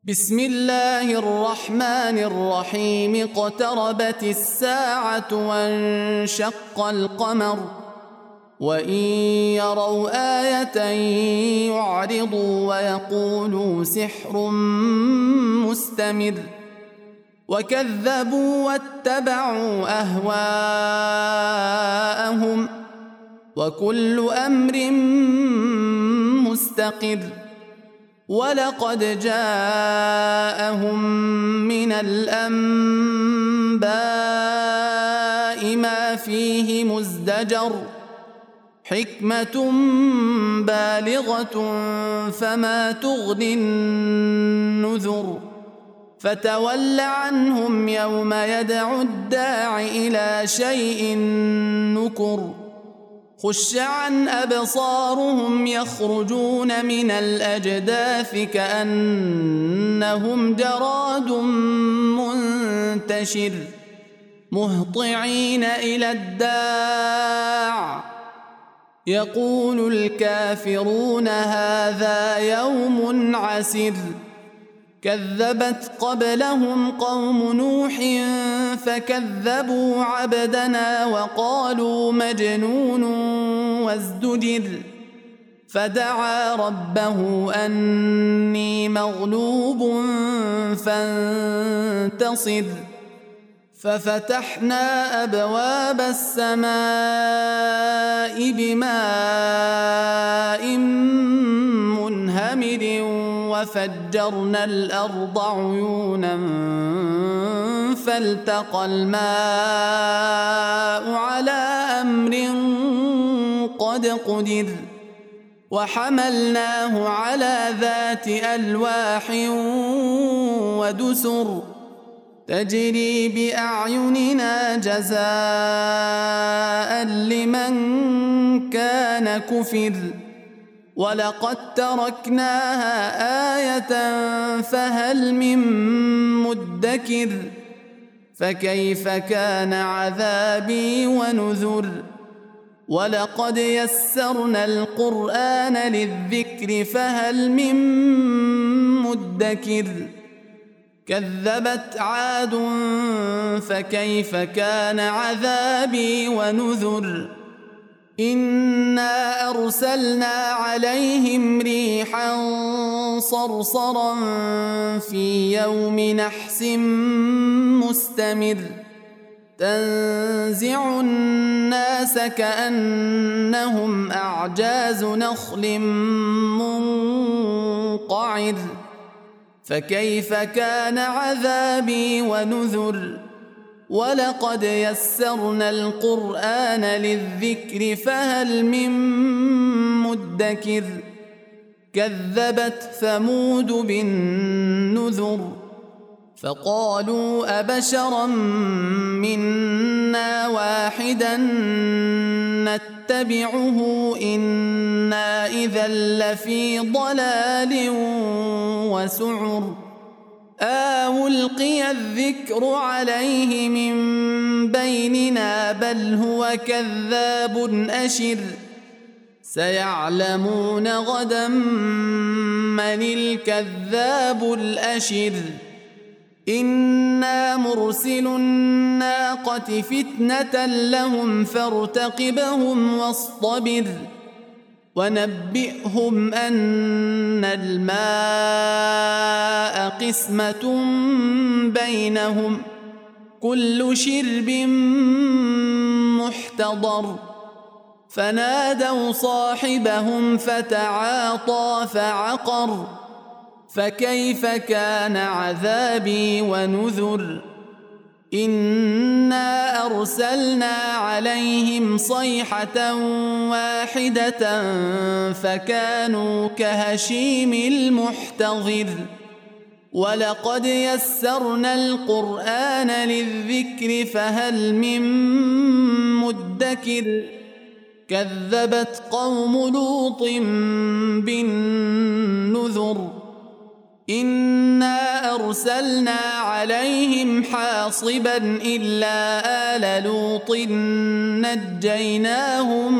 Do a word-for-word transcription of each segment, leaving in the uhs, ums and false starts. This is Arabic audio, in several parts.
بسم الله الرحمن الرحيم اقتربت الساعة وانشق القمر وإن يروا آية يعرضوا ويقولوا سحر مستمر وكذبوا واتبعوا أهواءهم وكل أمر مستقر ولقد جاءهم من الأنباء ما فيه مزدجر حكمة بالغة فما تغني النذر فتول عنهم يوم يدعو الداع إلى شيء نكر خش عن أبصارهم يخرجون من الأجداث كأنهم جراد منتشر مهطعين إلى الداع يقول الكافرون هذا يوم عسر كذبت قبلهم قوم نوح فكذبوا عبدنا وقالوا مجنون وازدجر فدعا ربه أني مغلوب فانتصر ففتحنا أبواب السماء بماء منهمر وفجرنا الأرض عيونا فالتقى الماء على أمر قد قدر وحملناه على ذات ألواح ودسر تجري بأعيننا جزاء لمن كان كفر ولقد تركناها آية فهل من مدكر فكيف كان عذابي ونذر ولقد يسرنا القرآن للذكر فهل من مدكر كذبت عاد فكيف كان عذابي ونذر إنا أرسلنا عليهم ريحا صرصرا في يوم نحس مستمر تنزع الناس كأنهم أعجاز نخل منقعر فكيف كان عذابي ونذر ولقد يسرنا القرآن للذكر فهل من مدكر كذبت ثمود بالنذر فقالوا أبشرا منا واحدا نتبعه إنا إذا لفي ضلال وسعر أو ألقي الذكر عليه من بيننا بل هو كذاب أشر سيعلمون غدا من الكذاب الأشر إنا مرسل الناقة فتنة لهم فارتقبهم واصطبر ونبئهم أن الماء قسمة بينهم كل شرب محتضر فنادوا صاحبهم فتعاطى فعقر فكيف كان عذابي ونذر إنا أرسلنا عليهم صيحة واحدة فكانوا كهشيم المحتضر ولقد يسرنا القرآن للذكر فهل من مدكر كذبت قوم لوط بالنذر إنا أرسلنا عليهم حاصبا إلا آل لوط نجيناهم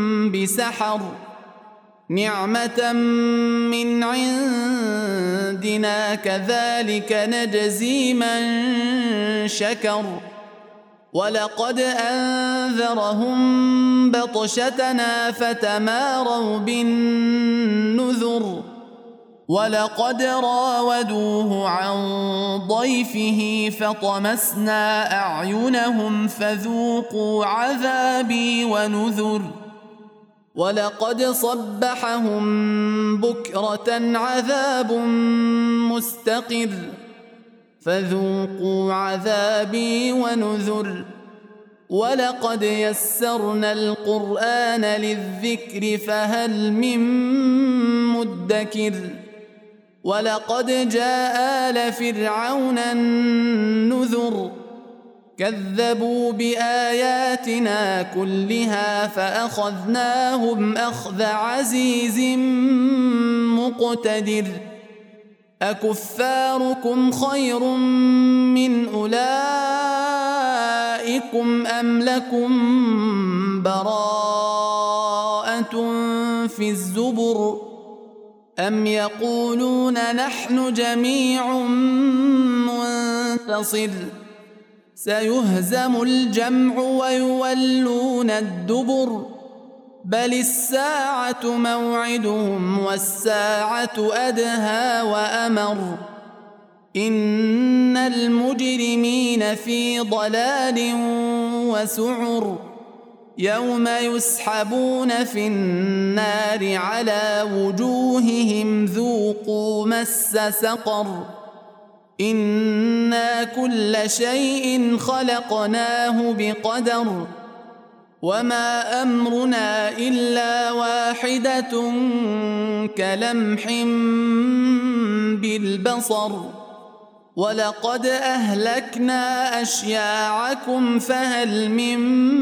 بسحر نعمة من عندنا إنا كذلك نجزي من شكر ولقد أنذرهم بطشتنا فتماروا بالنذر ولقد راودوه عن ضيفه فطمسنا أعينهم فذوقوا عذابي ونذر ولقد صبحهم بكرة عذاب مستقر فذوقوا عذابي ونذر ولقد يسرنا القرآن للذكر فهل من مدكر ولقد جاء آل فرعون النذر كذبوا بآياتنا كلها فأخذناهم أخذ عزيز مقتدر أكفاركم خير من أولئكم أم لكم براءة في الزبر أم يقولون نحن جميع منتصر سيهزم الجمع ويولون الدبر بل الساعة موعدهم والساعة أدهى وأمر إن المجرمين في ضلال وسعر يوم يسحبون في النار على وجوههم ذوقوا مس سقر إنا كل شيء خلقناه بقدر وما أمرنا إلا واحدة كلمح بالبصر ولقد أهلكنا أشياعكم فهل من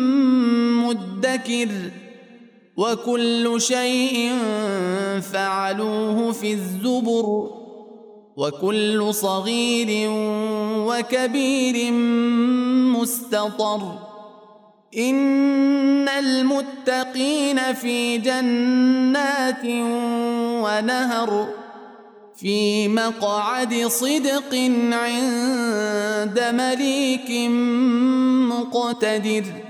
مدكر وكل شيء فعلوه في الزبر وكل صغير وكبير مستطر إن المتقين في جنات ونهر في مقعد صدق عند مليك مقتدر